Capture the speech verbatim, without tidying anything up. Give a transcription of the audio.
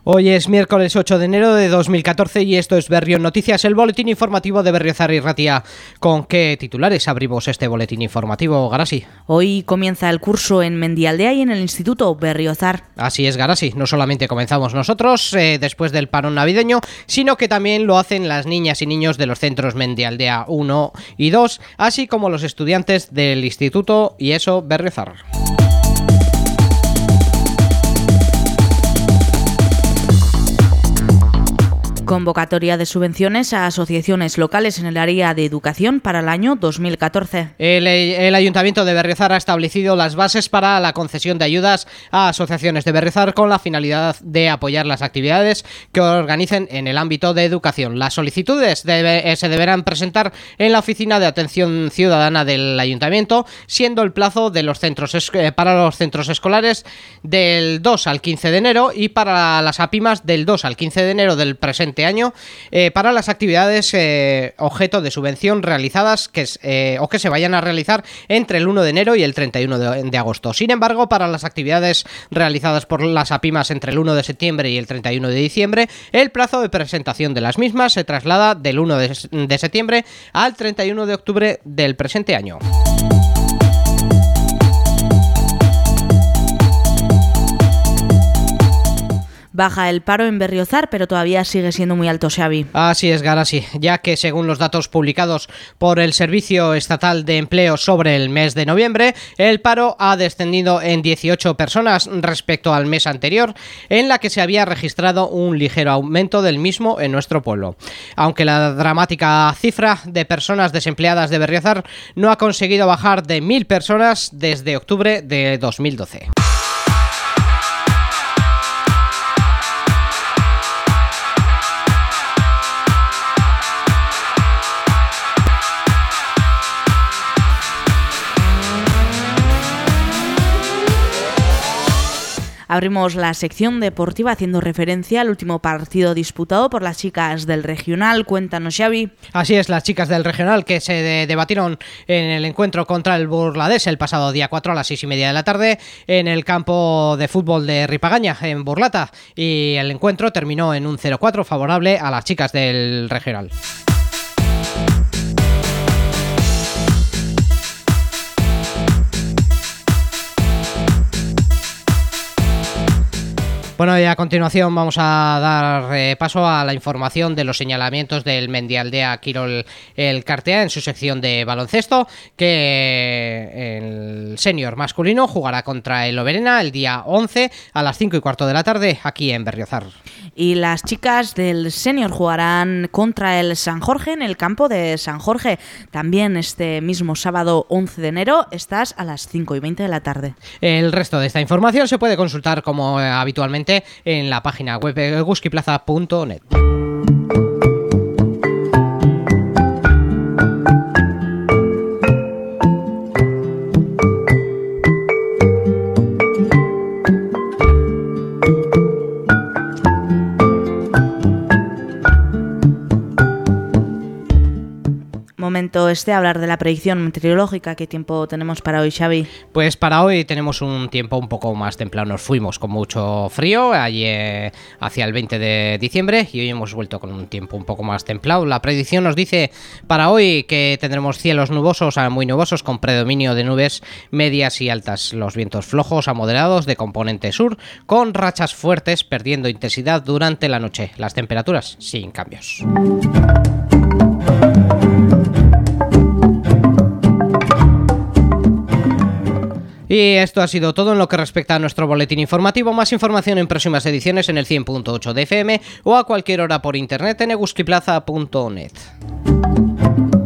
Hoy es miércoles ocho de enero de dos mil catorce y esto es Berrión Noticias, el boletín informativo de Berriozar y Ratia. ¿Con qué titulares abrimos este boletín informativo, Garasi? Hoy comienza el curso en Mendialdea y en el Instituto Berriozar. Así es, Garasi. No solamente comenzamos nosotros eh, después del parón navideño, sino que también lo hacen las niñas y niños de los centros Mendialdea uno y dos, así como los estudiantes del Instituto y eso Berriozar. Convocatoria de subvenciones a asociaciones locales en el área de educación para el año dos mil catorce. El, el Ayuntamiento de Berriozar ha establecido las bases para la concesión de ayudas a asociaciones de Berriozar con la finalidad de apoyar las actividades que organicen en el ámbito de educación. Las solicitudes debe, se deberán presentar en la Oficina de Atención Ciudadana del Ayuntamiento, siendo el plazo de los centros para los centros escolares del dos al quince de enero y para las APIMAs del dos al quince de enero del presente año eh, para las actividades eh, objeto de subvención realizadas que, eh, o que se vayan a realizar entre el uno de enero y el treinta y uno de, de agosto. Sin embargo, para las actividades realizadas por las APIMAs entre el uno de septiembre y el treinta y uno de diciembre, el plazo de presentación de las mismas se traslada del uno de, de septiembre al treinta y uno de octubre del presente año. Baja el paro en Berriozar, pero todavía sigue siendo muy alto, Xavi. Así es, Garasi, ya que según los datos publicados por el Servicio Estatal de Empleo sobre el mes de noviembre, el paro ha descendido en dieciocho personas respecto al mes anterior, en la que se había registrado un ligero aumento del mismo en nuestro pueblo. Aunque la dramática cifra de personas desempleadas de Berriozar no ha conseguido bajar de mil personas desde octubre de dos mil doce. Abrimos la sección deportiva haciendo referencia al último partido disputado por las chicas del regional. Cuéntanos, Xavi. Así es, las chicas del regional que se de- debatieron en el encuentro contra el Burladés el pasado día cuatro a las seis y media de la tarde en el campo de fútbol de Ripagaña, en Burlata, y el encuentro terminó en un cero cuatro favorable a las chicas del regional. Bueno, y a continuación vamos a dar eh, paso a la información de los señalamientos del Mendialdea Quirol Elkartea en su sección de baloncesto, que el senior masculino jugará contra el Oberena el día once a las cinco y cuarto de la tarde aquí en Berriozar. Y las chicas del senior jugarán contra el San Jorge en el campo de San Jorge. También este mismo sábado once de enero, estás a las cinco y veinte de la tarde. El resto de esta información se puede consultar como eh, habitualmente en la página web eguskiplaza punto net. Momento este hablar de la predicción meteorológica. ¿Qué tiempo tenemos para hoy, Xavi? Pues para hoy tenemos un tiempo un poco más templado. Nos fuimos con mucho frío ayer hacia el veinte de diciembre y hoy hemos vuelto con un tiempo un poco más templado. La predicción nos dice para hoy que tendremos cielos nubosos a muy nubosos con predominio de nubes medias y altas. Los vientos flojos a moderados de componente sur con rachas fuertes perdiendo intensidad durante la noche. Las temperaturas sin cambios. Y esto ha sido todo en lo que respecta a nuestro boletín informativo. Más información en próximas ediciones en el cien punto ocho de F M o a cualquier hora por internet en eguskiplaza punto net.